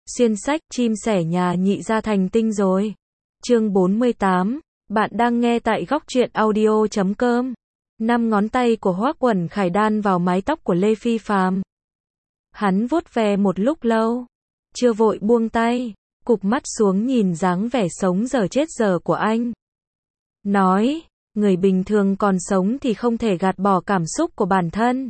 Xuyên sách, chim sẻ nhà nhị gia thành tinh rồi. Chương 48, bạn đang nghe tại góc truyện audio.com. 5 ngón tay của Hoắc Uẩn Khải đan vào mái tóc của Lê Phi Phàm. Hắn vuốt ve một lúc lâu, chưa vội buông tay, cụp mắt xuống nhìn dáng vẻ sống dở chết dở của anh. Nói, người bình thường còn sống thì không thể gạt bỏ cảm xúc của bản thân.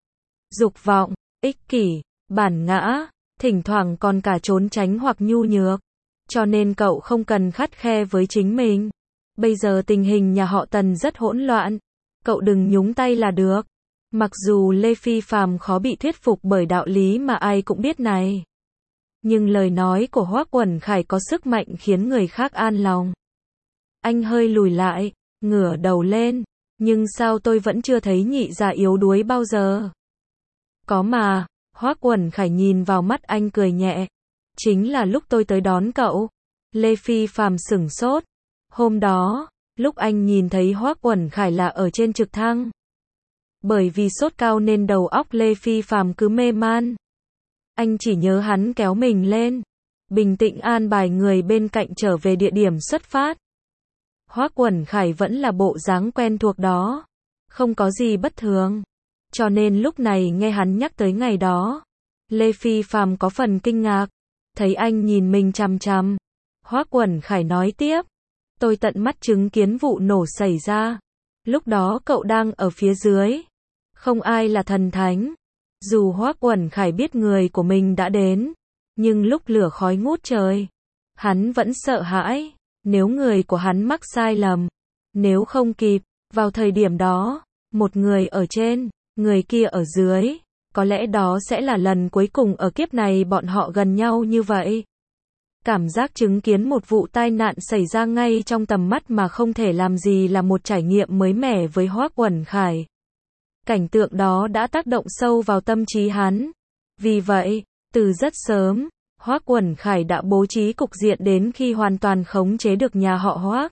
Dục vọng, ích kỷ, bản ngã, thỉnh thoảng còn cả trốn tránh hoặc nhu nhược. Cho nên cậu không cần khắt khe với chính mình. Bây giờ tình hình nhà họ Tần rất hỗn loạn. Cậu đừng nhúng tay là được. Mặc dù Lê Phi Phàm khó bị thuyết phục bởi đạo lý mà ai cũng biết này. Nhưng lời nói của Hoắc Uẩn Khải có sức mạnh khiến người khác an lòng. Anh hơi lùi lại, ngửa đầu lên. Nhưng sao tôi vẫn chưa thấy nhị gia yếu đuối bao giờ? Có mà. Hoắc Uẩn Khải nhìn vào mắt anh cười nhẹ. Chính là lúc tôi tới đón cậu. Lê Phi Phàm sửng sốt. Hôm đó, lúc anh nhìn thấy Hoắc Uẩn Khải là ở trên trực thăng. Bởi vì sốt cao nên đầu óc Lê Phi Phàm cứ mê man. Anh chỉ nhớ hắn kéo mình lên, bình tĩnh an bài người bên cạnh trở về địa điểm xuất phát. Hoắc Uẩn Khải vẫn là bộ dáng quen thuộc đó, không có gì bất thường. Cho nên lúc này nghe hắn nhắc tới ngày đó, Lê Phi Phàm có phần kinh ngạc, thấy anh nhìn mình chằm chằm. Hoắc Uẩn Khải nói tiếp, tôi tận mắt chứng kiến vụ nổ xảy ra. Lúc đó cậu đang ở phía dưới, không ai là thần thánh. Dù Hoắc Uẩn Khải biết người của mình đã đến, nhưng lúc lửa khói ngút trời, hắn vẫn sợ hãi, nếu người của hắn mắc sai lầm, nếu không kịp, vào thời điểm đó, một người ở trên, người kia ở dưới, có lẽ đó sẽ là lần cuối cùng ở kiếp này bọn họ gần nhau như vậy. Cảm giác chứng kiến một vụ tai nạn xảy ra ngay trong tầm mắt mà không thể làm gì là một trải nghiệm mới mẻ với Hoắc Uẩn Khải. Cảnh tượng đó đã tác động sâu vào tâm trí hắn. Vì vậy, từ rất sớm, Hoắc Uẩn Khải đã bố trí cục diện đến khi hoàn toàn khống chế được nhà họ Hoắc.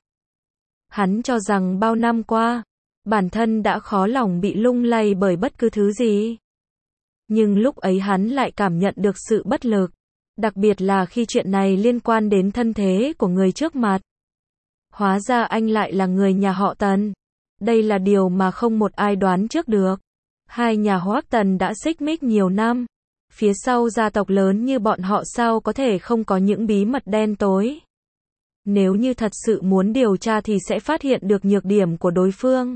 Hắn cho rằng bao năm qua, bản thân đã khó lòng bị lung lay bởi bất cứ thứ gì. Nhưng lúc ấy hắn lại cảm nhận được sự bất lực, đặc biệt là khi chuyện này liên quan đến thân thế của người trước mặt. Hóa ra anh lại là người nhà họ Tần. Đây là điều mà không một ai đoán trước được. Hai nhà Hoắc Tần đã xích mích nhiều năm. Phía sau gia tộc lớn như bọn họ sao có thể không có những bí mật đen tối. Nếu như thật sự muốn điều tra thì sẽ phát hiện được nhược điểm của đối phương.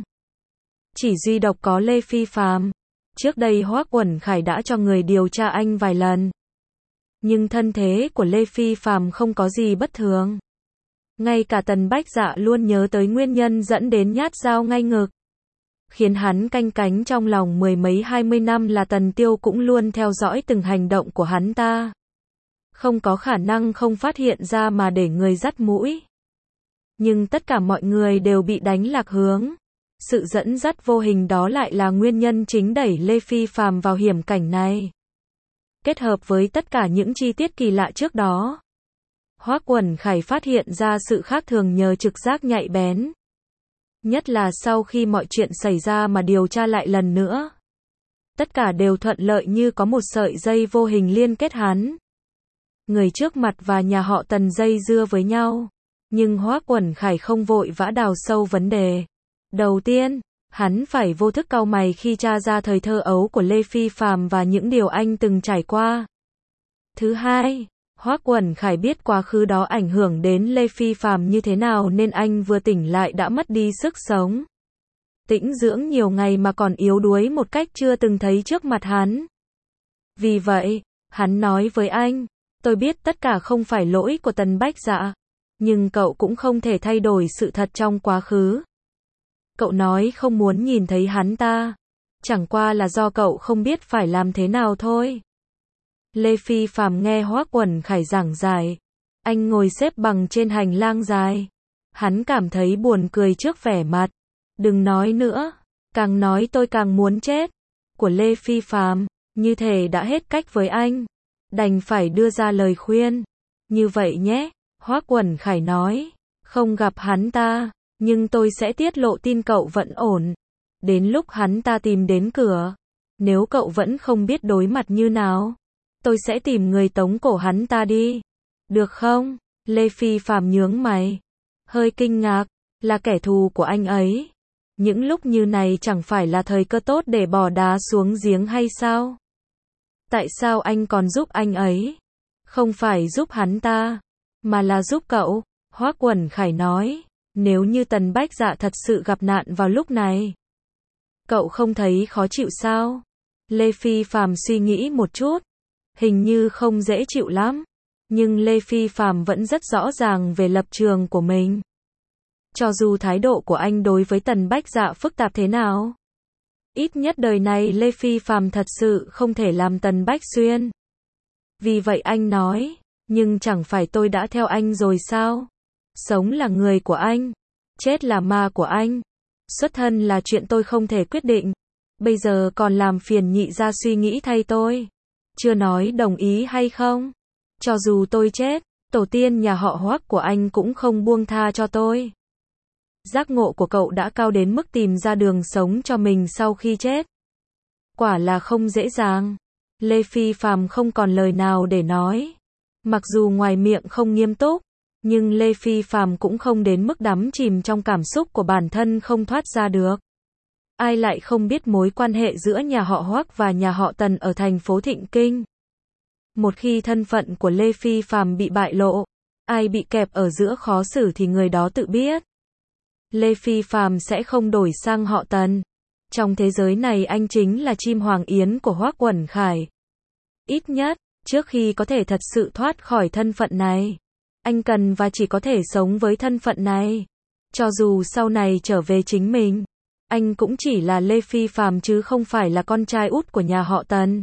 Chỉ duy độc có Lê Phi Phàm. Trước đây Hoắc Uẩn Khải đã cho người điều tra anh vài lần. Nhưng thân thế của Lê Phi Phàm không có gì bất thường. Ngay cả Tần Bách Dạ luôn nhớ tới nguyên nhân dẫn đến nhát dao ngay ngực. Khiến hắn canh cánh trong lòng mười mấy 20 năm là Tần Tiêu cũng luôn theo dõi từng hành động của hắn ta. Không có khả năng không phát hiện ra mà để người dắt mũi. Nhưng tất cả mọi người đều bị đánh lạc hướng. Sự dẫn dắt vô hình đó lại là nguyên nhân chính đẩy Lê Phi Phàm vào hiểm cảnh này. Kết hợp với tất cả những chi tiết kỳ lạ trước đó, Hoắc Uẩn Khải phát hiện ra sự khác thường nhờ trực giác nhạy bén. Nhất là sau khi mọi chuyện xảy ra mà điều tra lại lần nữa. Tất cả đều thuận lợi như có một sợi dây vô hình liên kết hắn. Người trước mặt và nhà họ Tần dây dưa với nhau. Nhưng Hoắc Uẩn Khải không vội vã đào sâu vấn đề. Đầu tiên, hắn phải vô thức cau mày khi tra ra thời thơ ấu của Lê Phi Phàm và những điều anh từng trải qua. Thứ hai, Hoắc Uẩn Khải biết quá khứ đó ảnh hưởng đến Lê Phi Phàm như thế nào nên anh vừa tỉnh lại đã mất đi sức sống. Tĩnh dưỡng nhiều ngày mà còn yếu đuối một cách chưa từng thấy trước mặt hắn. Vì vậy, hắn nói với anh, tôi biết tất cả không phải lỗi của Tần Bách Dạ, nhưng cậu cũng không thể thay đổi sự thật trong quá khứ. Cậu nói không muốn nhìn thấy hắn ta, chẳng qua là do cậu không biết phải làm thế nào thôi. Lê Phi Phàm nghe Hoắc Uẩn Khải giảng giải. Anh ngồi xếp bằng trên hành lang dài. Hắn cảm thấy buồn cười trước vẻ mặt. Đừng nói nữa, càng nói tôi càng muốn chết. Của Lê Phi Phàm, như thể đã hết cách với anh. Đành phải đưa ra lời khuyên. Như vậy nhé, Hoắc Uẩn Khải nói. Không gặp hắn ta, nhưng tôi sẽ tiết lộ tin cậu vẫn ổn. Đến lúc hắn ta tìm đến cửa, nếu cậu vẫn không biết đối mặt như nào, tôi sẽ tìm người tống cổ hắn ta đi. Được không? Lê Phi Phạm nhướng mày. Hơi kinh ngạc, là kẻ thù của anh ấy. Những lúc như này chẳng phải là thời cơ tốt để bỏ đá xuống giếng hay sao? Tại sao anh còn giúp anh ấy? Không phải giúp hắn ta, mà là giúp cậu. Hoắc Uẩn Khải nói, nếu như Tần Bách Dạ thật sự gặp nạn vào lúc này, cậu không thấy khó chịu sao? Lê Phi Phạm suy nghĩ một chút, hình như không dễ chịu lắm, nhưng Lê Phi Phạm vẫn rất rõ ràng về lập trường của mình. Cho dù thái độ của anh đối với Tần Bách Dạ phức tạp thế nào, ít nhất đời này Lê Phi Phạm thật sự không thể làm Tần Bách Xuyên. Vì vậy anh nói, nhưng chẳng phải tôi đã theo anh rồi sao? Sống là người của anh, chết là ma của anh. Xuất thân là chuyện tôi không thể quyết định. Bây giờ còn làm phiền nhị gia suy nghĩ thay tôi. Chưa nói đồng ý hay không? Cho dù tôi chết, tổ tiên nhà họ Hoắc của anh cũng không buông tha cho tôi. Giác ngộ của cậu đã cao đến mức tìm ra đường sống cho mình sau khi chết. Quả là không dễ dàng. Lê Phi Phạm không còn lời nào để nói. Mặc dù ngoài miệng không nghiêm túc, nhưng Lê Phi Phạm cũng không đến mức đắm chìm trong cảm xúc của bản thân không thoát ra được. Ai lại không biết mối quan hệ giữa nhà họ Hoắc và nhà họ Tần ở thành phố Thịnh Kinh. Một khi thân phận của Lê Phi Phạm bị bại lộ, ai bị kẹp ở giữa khó xử thì người đó tự biết. Lê Phi Phạm sẽ không đổi sang họ Tần. Trong thế giới này anh chính là chim hoàng yến của Hoắc Uẩn Khải. Ít nhất, trước khi có thể thật sự thoát khỏi thân phận này, anh cần và chỉ có thể sống với thân phận này. Cho dù sau này trở về chính mình, anh cũng chỉ là Lê Phi Phạm chứ không phải là con trai út của nhà họ Tần.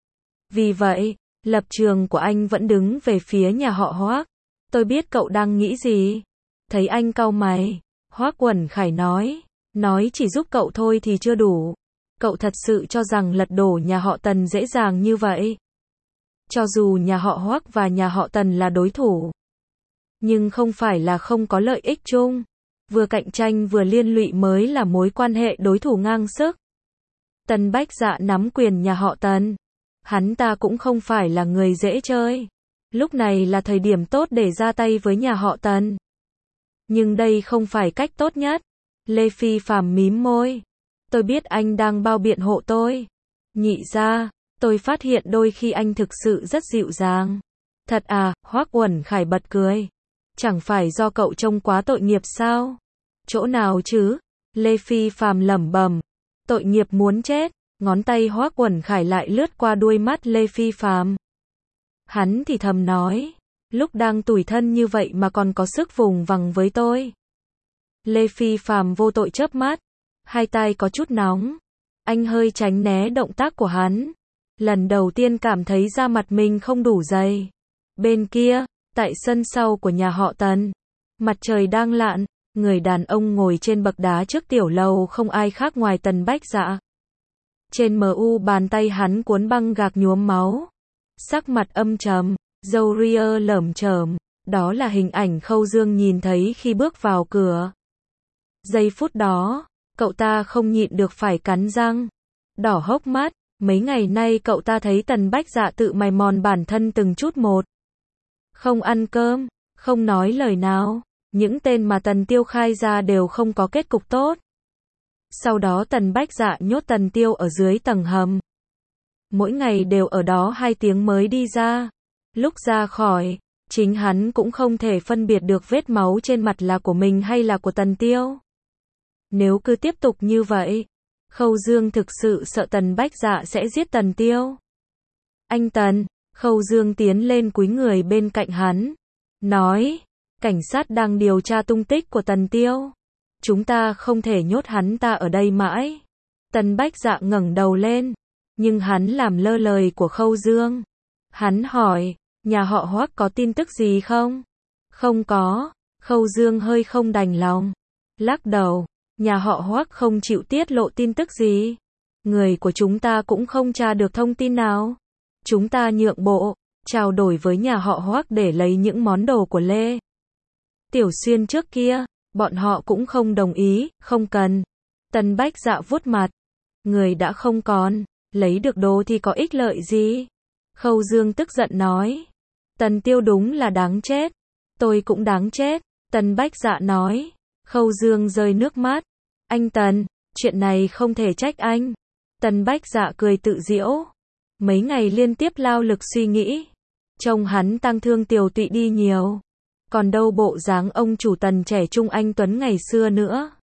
Vì vậy, lập trường của anh vẫn đứng về phía nhà họ Hoắc. Tôi biết cậu đang nghĩ gì. Thấy anh cau mày, Hoắc Uẩn Khải nói chỉ giúp cậu thôi thì chưa đủ. Cậu thật sự cho rằng lật đổ nhà họ Tần dễ dàng như vậy? Cho dù nhà họ Hoắc và nhà họ Tần là đối thủ, nhưng không phải là không có lợi ích chung. Vừa cạnh tranh vừa liên lụy mới là mối quan hệ đối thủ ngang sức. Tần Bách Dạ nắm quyền nhà họ Tần. Hắn ta cũng không phải là người dễ chơi. Lúc này là thời điểm tốt để ra tay với nhà họ Tần. Nhưng đây không phải cách tốt nhất. Lê Phi Phạm mím môi. Tôi biết anh đang bao biện hộ tôi. Nhị gia, tôi phát hiện đôi khi anh thực sự rất dịu dàng. Thật à? Hoắc Uẩn Khải bật cười. Chẳng phải do cậu trông quá tội nghiệp sao? Chỗ nào chứ? Lê Phi Phạm lẩm bẩm. Tội nghiệp muốn chết. Ngón tay Hoắc Uẩn Khải lại lướt qua đuôi mắt Lê Phi Phạm. Hắn thì thầm nói, lúc đang tủi thân như vậy mà còn có sức vùng vằng với tôi. Lê Phi Phạm vô tội chớp mắt, hai tay có chút nóng. Anh hơi tránh né động tác của hắn. Lần đầu tiên cảm thấy da mặt mình không đủ dày. Bên kia, tại sân sau của nhà họ Tần, mặt trời đang lặn, người đàn ông ngồi trên bậc đá trước tiểu lầu không ai khác ngoài Tần Bách Dạ. Trên bàn tay hắn cuốn băng gạc nhuốm máu. Sắc mặt âm trầm, râu ria lởm chởm, đó là hình ảnh Khâu Dương nhìn thấy khi bước vào cửa. Giây phút đó, cậu ta không nhịn được phải cắn răng, đỏ hốc mắt. Mấy ngày nay cậu ta thấy Tần Bách Dạ tự mài mòn bản thân từng chút một. Không ăn cơm, không nói lời nào. Những tên mà Tần Tiêu khai ra đều không có kết cục tốt. Sau đó Tần Bách Dạ nhốt Tần Tiêu ở dưới tầng hầm. Mỗi ngày đều ở đó 2 tiếng mới đi ra. Lúc ra khỏi, chính hắn cũng không thể phân biệt được vết máu trên mặt là của mình hay là của Tần Tiêu. Nếu cứ tiếp tục như vậy, Khâu Dương thực sự sợ Tần Bách Dạ sẽ giết Tần Tiêu. Anh Tần, Khâu Dương tiến lên cúi người bên cạnh hắn. Nói, cảnh sát đang điều tra tung tích của Tần Tiêu. Chúng ta không thể nhốt hắn ta ở đây mãi. Tần Bách Dạ ngẩng đầu lên, nhưng hắn làm lơ lời của Khâu Dương. Hắn hỏi, nhà họ Hoắc có tin tức gì không? Không có. Khâu Dương hơi không đành lòng, lắc đầu. Nhà họ Hoắc không chịu tiết lộ tin tức gì. Người của chúng ta cũng không tra được thông tin nào. Chúng ta nhượng bộ, trao đổi với nhà họ Hoắc để lấy những món đồ của Lê Tiểu Xuyên trước kia. Bọn họ cũng không đồng ý, không cần. Tần Bách Dạ vuốt mặt. Người đã không còn, lấy được đồ thì có ích lợi gì? Khâu Dương tức giận nói. Tần Tiêu đúng là đáng chết. Tôi cũng đáng chết. Tần Bách Dạ nói. Khâu Dương rơi nước mắt. Anh Tần, chuyện này không thể trách anh. Tần Bách Dạ cười tự giễu. Mấy ngày liên tiếp lao lực suy nghĩ. Trông hắn tăng thương tiều tụy đi nhiều. Còn đâu bộ dáng ông chủ Tần trẻ trung anh tuấn ngày xưa nữa.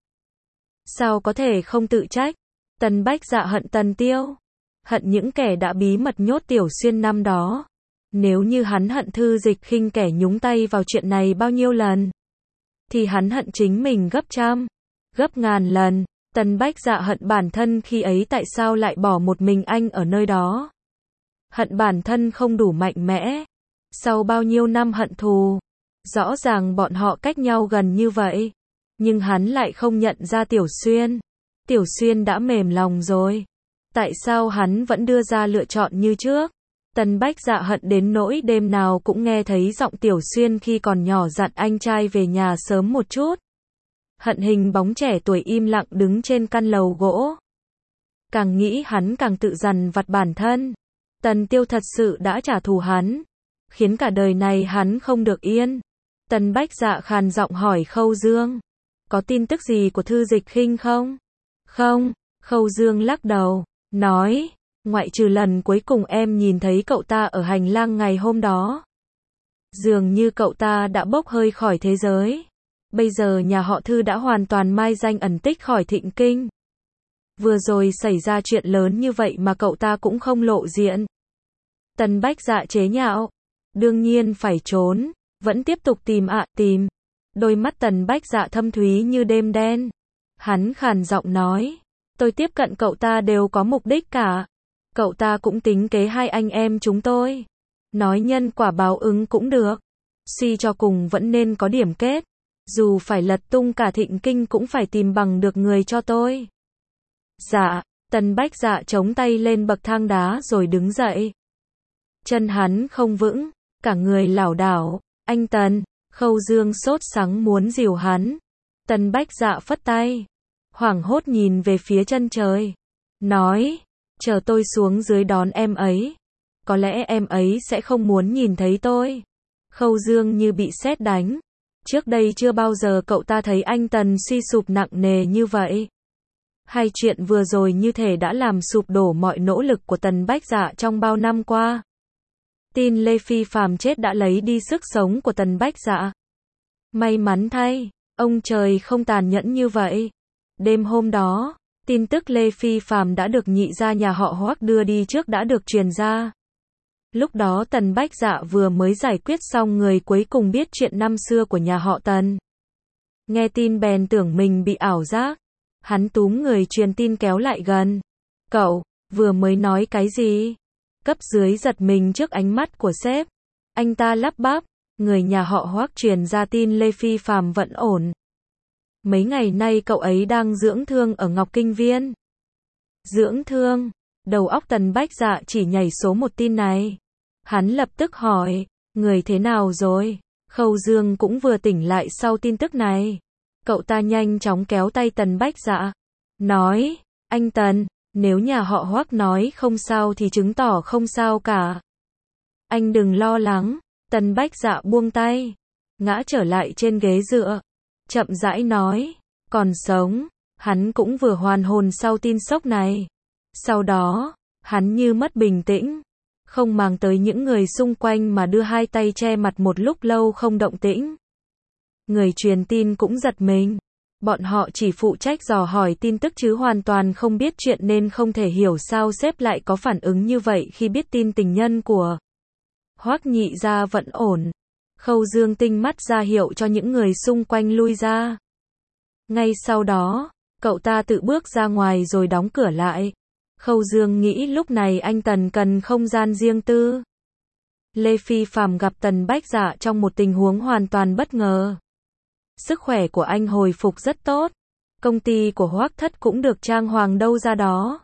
Sao có thể không tự trách? Tần Bách Dạ hận Tần Tiêu. Hận những kẻ đã bí mật nhốt Tiểu Xuyên năm đó. Nếu như hắn hận Thư Dịch Khinh kẻ nhúng tay vào chuyện này bao nhiêu lần, thì hắn hận chính mình gấp trăm, gấp ngàn lần. Tần Bách Dạ hận bản thân khi ấy tại sao lại bỏ một mình anh ở nơi đó. Hận bản thân không đủ mạnh mẽ. Sau bao nhiêu năm hận thù, rõ ràng bọn họ cách nhau gần như vậy, nhưng hắn lại không nhận ra Tiểu Xuyên. Tiểu Xuyên đã mềm lòng rồi. Tại sao hắn vẫn đưa ra lựa chọn như trước? Tần Bách Dạ hận đến nỗi đêm nào cũng nghe thấy giọng Tiểu Xuyên khi còn nhỏ dặn anh trai về nhà sớm một chút. Hận hình bóng trẻ tuổi im lặng đứng trên căn lầu gỗ. Càng nghĩ hắn càng tự dằn vặt bản thân. Tần Tiêu thật sự đã trả thù hắn, khiến cả đời này hắn không được yên. Tần Bách Dạ khàn giọng hỏi Khâu Dương. Có tin tức gì của Thư Dịch Khinh không? Không. Khâu Dương lắc đầu, nói. Ngoại trừ lần cuối cùng em nhìn thấy cậu ta ở hành lang ngày hôm đó. Dường như cậu ta đã bốc hơi khỏi thế giới. Bây giờ nhà họ Thư đã hoàn toàn mai danh ẩn tích khỏi Thịnh Kinh. Vừa rồi xảy ra chuyện lớn như vậy mà cậu ta cũng không lộ diện. Tần Bách Dạ chế nhạo. Đương nhiên phải trốn. Vẫn tiếp tục tìm tìm. Đôi mắt Tần Bách Dạ thâm thúy như đêm đen. Hắn khàn giọng nói. Tôi tiếp cận cậu ta đều có mục đích cả. Cậu ta cũng tính kế hai anh em chúng tôi. Nói nhân quả báo ứng cũng được. Suy cho cùng vẫn nên có điểm kết. Dù phải lật tung cả Thịnh Kinh cũng phải tìm bằng được người cho tôi. Dạ. Tần Bách Dạ chống tay lên bậc thang đá rồi đứng dậy. Chân hắn không vững, cả người lảo đảo. Anh Tần. Khâu Dương sốt sắng muốn dìu hắn. Tần Bách Dạ phất tay. Hoảng hốt nhìn về phía chân trời. Nói. Chờ tôi xuống dưới đón em ấy. Có lẽ em ấy sẽ không muốn nhìn thấy tôi. Khâu Dương như bị sét đánh. Trước đây chưa bao giờ cậu ta thấy anh Tần suy sụp nặng nề như vậy. Hai chuyện vừa rồi như thể đã làm sụp đổ mọi nỗ lực của Tần Bách Dạ trong bao năm qua. Tin Lê Phi Phàm chết đã lấy đi sức sống của Tần Bách Dạ. May mắn thay, ông trời không tàn nhẫn như vậy. Đêm hôm đó, tin tức Lê Phi Phàm đã được nhị gia nhà họ Hoắc đưa đi trước đã được truyền ra. Lúc đó Tần Bách Dạ vừa mới giải quyết xong người cuối cùng biết chuyện năm xưa của nhà họ Tần. Nghe tin bèn tưởng mình bị ảo giác. Hắn túm người truyền tin kéo lại gần. Cậu, vừa mới nói cái gì? Cấp dưới giật mình trước ánh mắt của sếp. Anh ta lắp bắp. Người nhà họ Hoắc truyền ra tin Lê Phi Phàm vẫn ổn. Mấy ngày nay cậu ấy đang dưỡng thương ở Ngọc Kinh Viên. Dưỡng thương? Đầu óc Tần Bách Dạ chỉ nhảy số một tin này. Hắn lập tức hỏi, người thế nào rồi? Khâu Dương cũng vừa tỉnh lại sau tin tức này. Cậu ta nhanh chóng kéo tay Tần Bách Dạ. Nói, anh Tần, nếu nhà họ Hoắc nói không sao thì chứng tỏ không sao cả. Anh đừng lo lắng. Tần Bách Dạ buông tay. Ngã trở lại trên ghế dựa. Chậm rãi nói, còn sống. Hắn cũng vừa hoàn hồn sau tin sốc này. Sau đó, hắn như mất bình tĩnh. Không màng tới những người xung quanh mà đưa hai tay che mặt một lúc lâu không động tĩnh. Người truyền tin cũng giật mình. Bọn họ chỉ phụ trách dò hỏi tin tức chứ hoàn toàn không biết chuyện nên không thể hiểu sao sếp lại có phản ứng như vậy khi biết tin tình nhân của Hoắc nhị gia vẫn ổn. Khâu Dương tinh mắt ra hiệu cho những người xung quanh lui ra. Ngay sau đó, cậu ta tự bước ra ngoài rồi đóng cửa lại. Khâu Dương nghĩ lúc này anh Tần cần không gian riêng tư. Lê Phi Phàm gặp Tần Bách Dạ trong một tình huống hoàn toàn bất ngờ. Sức khỏe của anh hồi phục rất tốt. Công ty của Hoắc Thất cũng được trang hoàng đâu ra đó.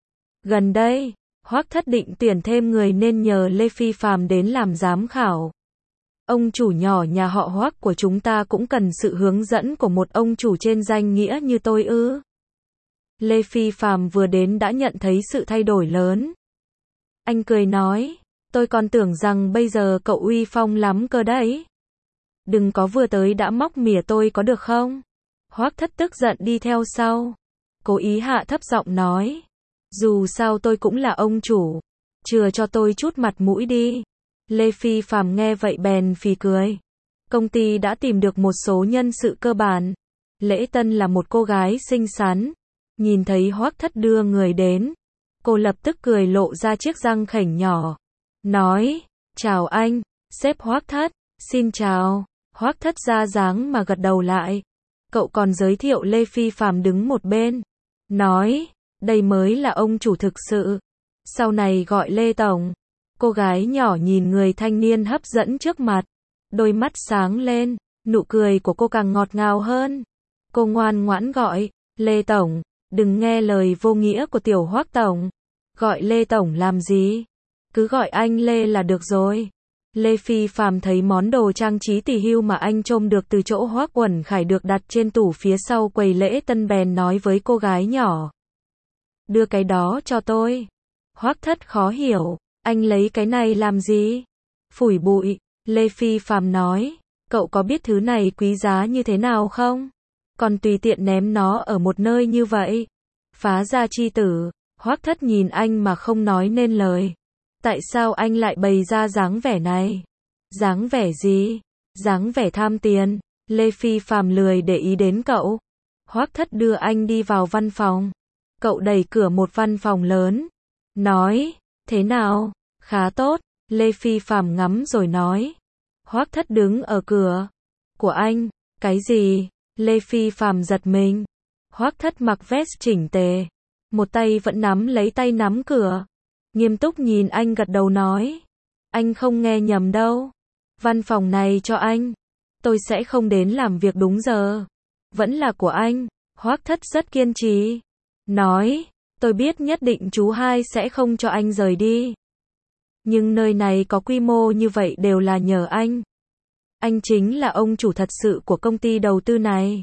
Gần đây, Hoắc Thất định tuyển thêm người nên nhờ Lê Phi Phàm đến làm giám khảo. Ông chủ nhỏ nhà họ Hoắc của chúng ta cũng cần sự hướng dẫn của một ông chủ trên danh nghĩa như tôi ư? Lê Phi Phàm vừa đến đã nhận thấy sự thay đổi lớn. Anh cười nói, Tôi còn tưởng rằng bây giờ cậu uy phong lắm cơ đấy. Đừng có vừa tới đã móc mỉa tôi có được không? Hoắc Thất tức giận đi theo sau. Cố ý hạ thấp giọng nói. Dù sao tôi cũng là ông chủ. Chừa cho tôi chút mặt mũi đi. Lê Phi Phạm nghe vậy bèn phì cười. Công ty đã tìm được một số nhân sự cơ bản. Lễ tân là một cô gái xinh xắn. Nhìn thấy Hoắc Thất đưa người đến. Cô lập tức cười lộ ra chiếc răng khểnh nhỏ. Nói, chào anh, sếp Hoắc Thất, xin chào. Hoắc Thất ra dáng mà gật đầu lại. Cậu còn giới thiệu Lê Phi Phạm đứng một bên. Nói, đây mới là ông chủ thực sự. Sau này gọi Lê Tổng. Cô gái nhỏ nhìn người thanh niên hấp dẫn trước mặt. Đôi mắt sáng lên, nụ cười của cô càng ngọt ngào hơn. Cô ngoan ngoãn gọi, Lê Tổng, đừng nghe lời vô nghĩa của tiểu Hoắc Tổng. Gọi Lê Tổng làm gì? Cứ gọi anh Lê là được rồi. Lê Phi Phạm thấy món đồ trang trí tỉ hưu mà anh trông được từ chỗ Hoắc Uẩn Khải được đặt trên tủ phía sau quầy lễ tân bèn nói với cô gái nhỏ. Đưa cái đó cho tôi. Hoắc Thất khó hiểu, anh lấy cái này làm gì? Phủi bụi, Lê Phi Phạm nói, cậu có biết thứ này quý giá như thế nào không? Còn tùy tiện ném nó ở một nơi như vậy. Phá gia chi tử, Hoắc Thất nhìn anh mà không nói nên lời. Tại sao anh lại bày ra dáng vẻ này? Dáng vẻ gì? Dáng vẻ tham tiền. Lê Phi Phạm lười để ý đến cậu. Hoắc Thất đưa anh đi vào văn phòng. Cậu đẩy cửa một văn phòng lớn. Nói, thế nào? Khá tốt. Lê Phi Phạm ngắm rồi nói. Hoắc Thất đứng ở cửa. Của anh? Cái gì? Lê Phi Phạm giật mình. Hoắc Thất mặc vest chỉnh tề. Một tay vẫn nắm lấy tay nắm cửa. Nghiêm túc nhìn anh gật đầu nói. Anh không nghe nhầm đâu. Văn phòng này cho anh. Tôi sẽ không đến làm việc đúng giờ. Vẫn là của anh. Hoắc Thất rất kiên trì. Nói, tôi biết nhất định chú hai sẽ không cho anh rời đi. Nhưng nơi này có quy mô như vậy đều là nhờ anh. Anh chính là ông chủ thật sự của công ty đầu tư này.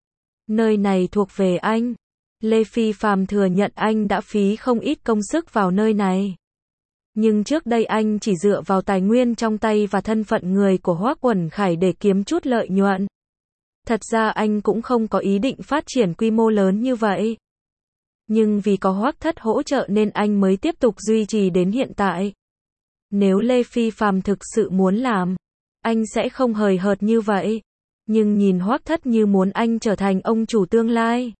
Nơi này thuộc về anh. Lê Phi Phạm thừa nhận anh đã phí không ít công sức vào nơi này. Nhưng trước đây anh chỉ dựa vào tài nguyên trong tay và thân phận người của Hoắc Uẩn Khải để kiếm chút lợi nhuận. Thật ra anh cũng không có ý định phát triển quy mô lớn như vậy. Nhưng vì có Hoắc Thất hỗ trợ nên anh mới tiếp tục duy trì đến hiện tại. Nếu Lê Phi Phạm thực sự muốn làm, anh sẽ không hời hợt như vậy. Nhưng nhìn Hoắc Thất như muốn anh trở thành ông chủ tương lai.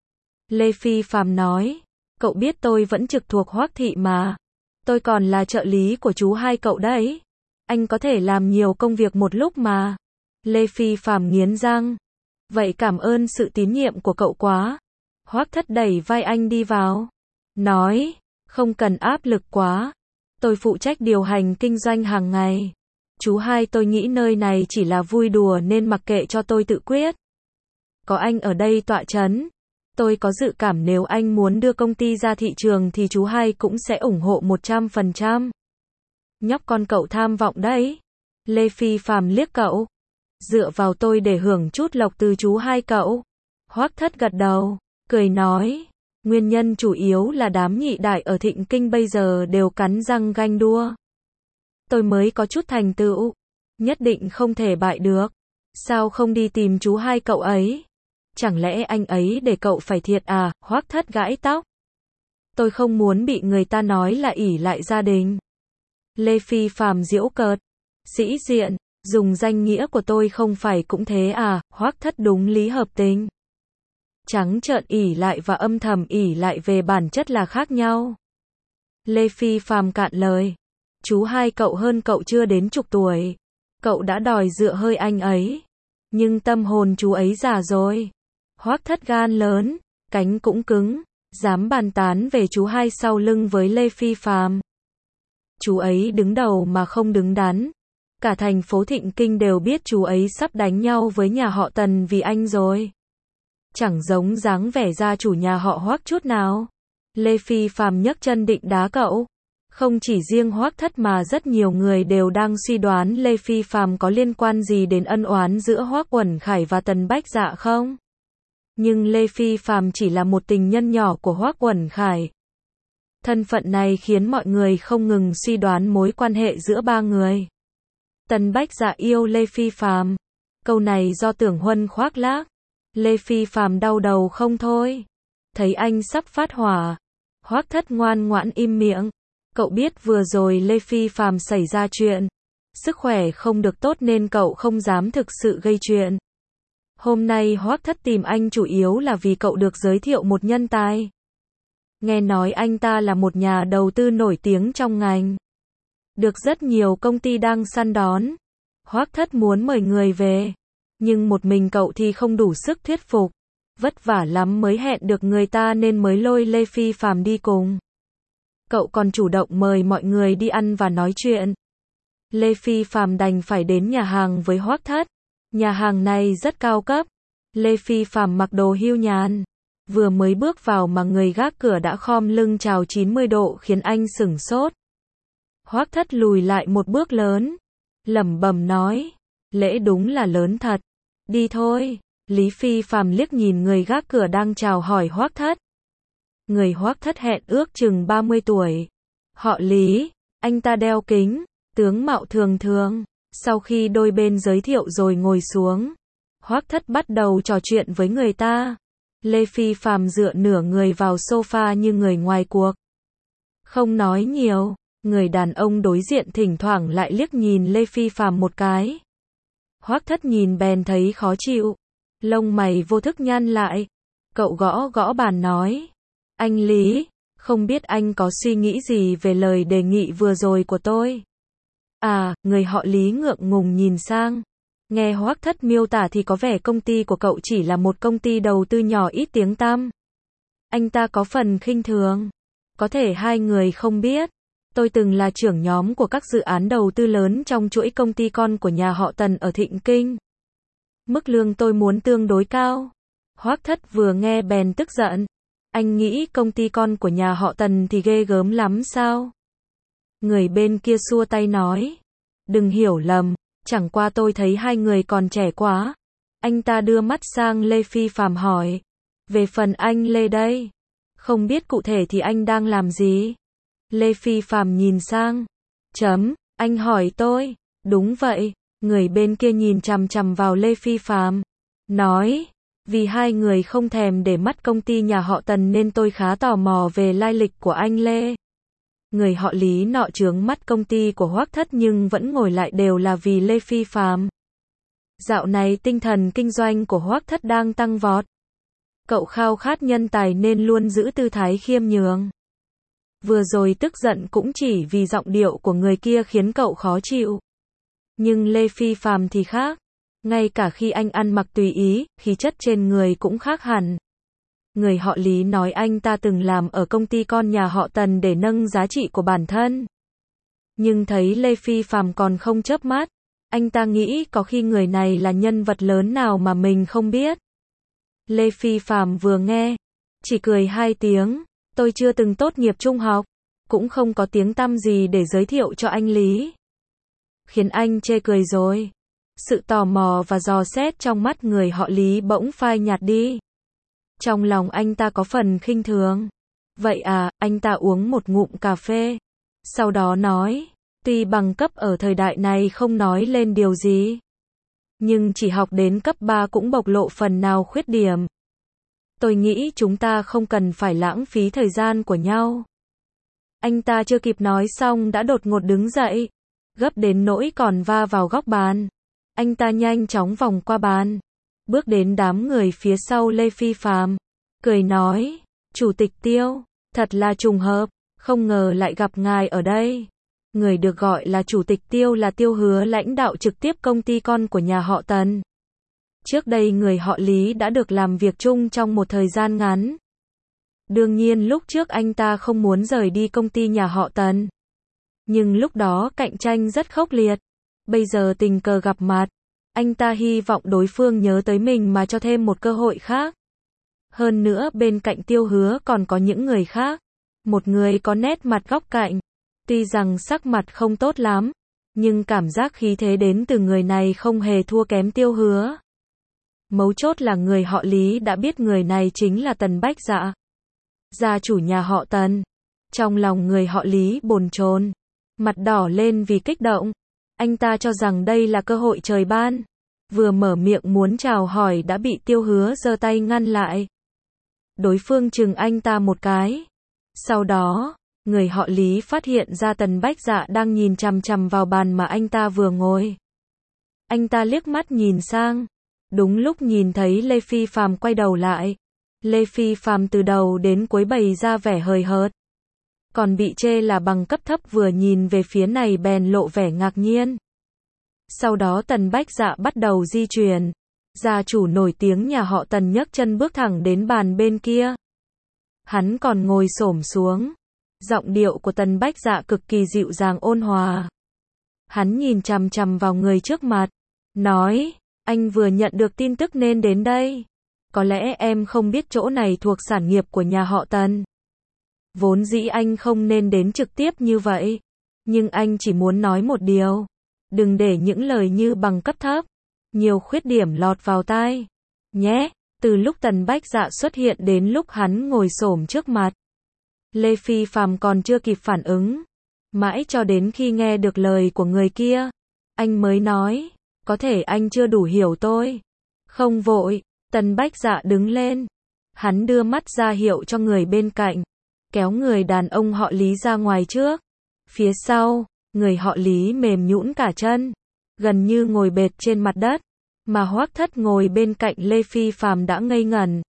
Lê Phi Phạm nói, cậu biết tôi vẫn trực thuộc Hoắc thị mà. Tôi còn là trợ lý của chú hai cậu đấy. Anh có thể làm nhiều công việc một lúc mà. Lê Phi Phạm nghiến răng. Vậy cảm ơn sự tín nhiệm của cậu quá. Hoắc Thất đẩy vai anh đi vào. Nói, không cần áp lực quá. Tôi phụ trách điều hành kinh doanh hàng ngày. Chú hai tôi nghĩ nơi này chỉ là vui đùa nên mặc kệ cho tôi tự quyết. Có anh ở đây tọa chấn. Tôi có dự cảm nếu anh muốn đưa công ty ra thị trường thì chú hai cũng sẽ ủng hộ 100%. Nhóc con cậu tham vọng đấy. Lê Phi Phạm liếc cậu. Dựa vào tôi để hưởng chút lộc từ chú hai cậu. Hoắc Thất gật đầu, cười nói. Nguyên nhân chủ yếu là đám nhị đại ở Thịnh Kinh bây giờ đều cắn răng ganh đua. Tôi mới có chút thành tựu. Nhất định không thể bại được. Sao không đi tìm chú hai cậu ấy? Chẳng lẽ anh ấy để cậu phải thiệt à? Hoắc Thất gãi tóc. Tôi không muốn bị người ta nói là ỷ lại gia đình. Lê Phi Phạm giễu cợt. Sĩ diện, dùng danh nghĩa của tôi không phải cũng thế à? Hoắc Thất đúng lý hợp tình. Trắng trợn ỷ lại và âm thầm ỷ lại về bản chất là khác nhau. Lê Phi Phạm cạn lời. Chú hai cậu hơn cậu chưa đến chục tuổi. Cậu đã đòi dựa hơi anh ấy. Nhưng tâm hồn chú ấy già rồi. Hoắc Thất gan lớn, cánh cũng cứng, dám bàn tán về chú hai sau lưng với Lê Phi Phạm. Chú ấy đứng đầu mà không đứng đắn. Cả thành phố Thịnh Kinh đều biết chú ấy sắp đánh nhau với nhà họ Tần vì anh rồi. Chẳng giống dáng vẻ gia chủ nhà họ Hoắc chút nào. Lê Phi Phạm nhấc chân định đá cậu. Không chỉ riêng Hoắc Thất mà rất nhiều người đều đang suy đoán Lê Phi Phạm có liên quan gì đến ân oán giữa Hoắc Uẩn Khải và Tần Bách Dạ không? Nhưng Lê Phi Phạm chỉ là một tình nhân nhỏ của Hoắc Uẩn Khải. Thân phận này khiến mọi người không ngừng suy đoán mối quan hệ giữa ba người. Tần Bách Dạ yêu Lê Phi Phạm. Câu này do Tưởng Huân khoác lác. Lê Phi Phạm đau đầu không thôi. Thấy anh sắp phát hỏa, Hoắc Thất ngoan ngoãn im miệng. Cậu biết vừa rồi Lê Phi Phạm xảy ra chuyện. Sức khỏe không được tốt nên cậu không dám thực sự gây chuyện. Hôm nay Hoắc Thất tìm anh chủ yếu là vì cậu được giới thiệu một nhân tài. Nghe nói anh ta là một nhà đầu tư nổi tiếng trong ngành. Được rất nhiều công ty đang săn đón. Hoắc Thất muốn mời người về. Nhưng một mình cậu thì không đủ sức thuyết phục. Vất vả lắm mới hẹn được người ta nên mới lôi Lê Phi Phạm đi cùng. Cậu còn chủ động mời mọi người đi ăn và nói chuyện. Lê Phi Phạm đành phải đến nhà hàng với Hoắc Thất. Nhà hàng này rất cao cấp. Lê Phi Phạm mặc đồ hưu nhàn. Vừa mới bước vào mà người gác cửa đã khom lưng chào 90 độ khiến anh sửng sốt. Hoắc Thất lùi lại một bước lớn. Lẩm bẩm nói. Lễ đúng là lớn thật. Đi thôi. Lý Phi Phạm liếc nhìn người gác cửa đang chào hỏi Hoắc Thất. Người Hoắc Thất hẹn ước chừng 30 tuổi. Họ Lý. Anh ta đeo kính. Tướng mạo thường thường. Sau khi đôi bên giới thiệu rồi ngồi xuống, Hoắc Thất bắt đầu trò chuyện với người ta. Lê Phi Phạm dựa nửa người vào sofa như người ngoài cuộc. Không nói nhiều, người đàn ông đối diện thỉnh thoảng lại liếc nhìn Lê Phi Phạm một cái. Hoắc Thất nhìn bèn thấy khó chịu. Lông mày vô thức nhăn lại. Cậu gõ gõ bàn nói. Anh Lý, không biết anh có suy nghĩ gì về lời đề nghị vừa rồi của tôi? À, người họ Lý ngượng ngùng nhìn sang. Nghe Hoắc Thất miêu tả thì có vẻ công ty của cậu chỉ là một công ty đầu tư nhỏ ít tiếng tăm. Anh ta có phần khinh thường. Có thể hai người không biết. Tôi từng là trưởng nhóm của các dự án đầu tư lớn trong chuỗi công ty con của nhà họ Tần ở Thịnh Kinh. Mức lương tôi muốn tương đối cao. Hoắc Thất vừa nghe bèn tức giận. Anh nghĩ công ty con của nhà họ Tần thì ghê gớm lắm sao? Người bên kia xua tay nói. Đừng hiểu lầm, chẳng qua tôi thấy hai người còn trẻ quá. Anh ta đưa mắt sang Lê Phi Phạm hỏi. Về phần anh Lê đây, không biết cụ thể thì anh đang làm gì? Lê Phi Phạm nhìn sang. Anh hỏi tôi. Đúng vậy, người bên kia nhìn chằm chằm vào Lê Phi Phạm. Nói, vì hai người không thèm để mắt công ty nhà họ Tần nên tôi khá tò mò về lai lịch của anh Lê. Người họ Lý nọ chướng mắt công ty của Hoắc Thất nhưng vẫn ngồi lại đều là vì Lê Phi Phạm. Dạo này tinh thần kinh doanh của Hoắc Thất đang tăng vọt. Cậu khao khát nhân tài nên luôn giữ tư thái khiêm nhường. Vừa rồi tức giận cũng chỉ vì giọng điệu của người kia khiến cậu khó chịu. Nhưng Lê Phi Phạm thì khác. Ngay cả khi anh ăn mặc tùy ý, khí chất trên người cũng khác hẳn. Người họ Lý nói anh ta từng làm ở công ty con nhà họ Tần để nâng giá trị của bản thân. Nhưng thấy Lê Phi Phạm còn không chớp mắt. Anh ta nghĩ có khi người này là nhân vật lớn nào mà mình không biết. Lê Phi Phạm vừa nghe, chỉ cười hai tiếng. Tôi chưa từng tốt nghiệp trung học, cũng không có tiếng tăm gì để giới thiệu cho anh Lý. Khiến anh chê cười rồi. Sự tò mò và dò xét trong mắt người họ Lý bỗng phai nhạt đi. Trong lòng anh ta có phần khinh thường. Vậy à, anh ta uống một ngụm cà phê. Sau đó nói, tuy bằng cấp ở thời đại này không nói lên điều gì. Nhưng chỉ học đến cấp 3 cũng bộc lộ phần nào khuyết điểm. Tôi nghĩ chúng ta không cần phải lãng phí thời gian của nhau. Anh ta chưa kịp nói xong đã đột ngột đứng dậy. Gấp đến nỗi còn va vào góc bàn. Anh ta nhanh chóng vòng qua bàn. Bước đến đám người phía sau Lê Phi Phạm. Cười nói, Chủ tịch Tiêu, thật là trùng hợp, không ngờ lại gặp ngài ở đây. Người được gọi là Chủ tịch Tiêu là Tiêu Hứa, lãnh đạo trực tiếp công ty con của nhà họ Tần. Trước đây người họ Lý đã được làm việc chung trong một thời gian ngắn. Đương nhiên lúc trước anh ta không muốn rời đi công ty nhà họ Tần. Nhưng lúc đó cạnh tranh rất khốc liệt. Bây giờ tình cờ gặp mặt. Anh ta hy vọng đối phương nhớ tới mình mà cho thêm một cơ hội khác. Hơn nữa bên cạnh Tiêu Hứa còn có những người khác. Một người có nét mặt góc cạnh. Tuy rằng sắc mặt không tốt lắm. Nhưng cảm giác khí thế đến từ người này không hề thua kém Tiêu Hứa. Mấu chốt là người họ Lý đã biết người này chính là Tần Bách Dạ, gia chủ nhà họ Tần. Trong lòng người họ Lý bồn chồn, mặt đỏ lên vì kích động. Anh ta cho rằng đây là cơ hội trời ban. Vừa mở miệng muốn chào hỏi đã bị Tiêu Hứa giơ tay ngăn lại. Đối phương chừng anh ta một cái. Sau đó, người họ Lý phát hiện ra Tần Bách Dạ đang nhìn chằm chằm vào bàn mà anh ta vừa ngồi. Anh ta liếc mắt nhìn sang. Đúng lúc nhìn thấy Lê Phi Phàm quay đầu lại. Lê Phi Phàm từ đầu đến cuối bày ra vẻ hời hợt. Còn bị chê là bằng cấp thấp vừa nhìn về phía này bèn lộ vẻ ngạc nhiên. Sau đó Tần Bách Dạ bắt đầu di chuyển. Gia chủ nổi tiếng nhà họ Tần nhấc chân bước thẳng đến bàn bên kia. Hắn còn ngồi xổm xuống. Giọng điệu của Tần Bách Dạ cực kỳ dịu dàng ôn hòa. Hắn nhìn chằm chằm vào người trước mặt. Nói, anh vừa nhận được tin tức nên đến đây. Có lẽ em không biết chỗ này thuộc sản nghiệp của nhà họ Tần. Vốn dĩ anh không nên đến trực tiếp như vậy. Nhưng anh chỉ muốn nói một điều. Đừng để những lời như bằng cấp thấp, nhiều khuyết điểm lọt vào tai. Nhé, từ lúc Tần Bách Dạ xuất hiện đến lúc hắn ngồi xổm trước mặt. Lê Phi Phàm còn chưa kịp phản ứng. Mãi cho đến khi nghe được lời của người kia. Anh mới nói, có thể anh chưa đủ hiểu tôi. Không vội, Tần Bách Dạ đứng lên. Hắn đưa mắt ra hiệu cho người bên cạnh. Kéo người đàn ông họ Lý ra ngoài trước. Phía sau, người họ Lý mềm nhũn cả chân. Gần như ngồi bệt trên mặt đất. Mà Hoắc Thất ngồi bên cạnh Lê Phi Phàm đã ngây ngẩn.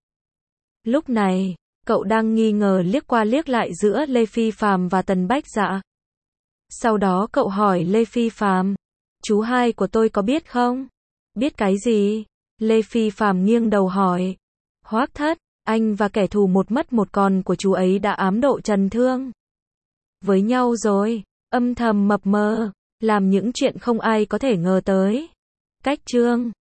Lúc này, cậu đang nghi ngờ liếc qua liếc lại giữa Lê Phi Phàm và Tần Bách Dạ. Sau đó cậu hỏi Lê Phi Phàm, chú hai của tôi có biết không? Biết cái gì? Lê Phi Phàm nghiêng đầu hỏi. Hoắc Thất, anh và kẻ thù một mất một còn của chú ấy đã ám độ Trần Thương với nhau rồi, âm thầm mập mờ, làm những chuyện không ai có thể ngờ tới. Cách chương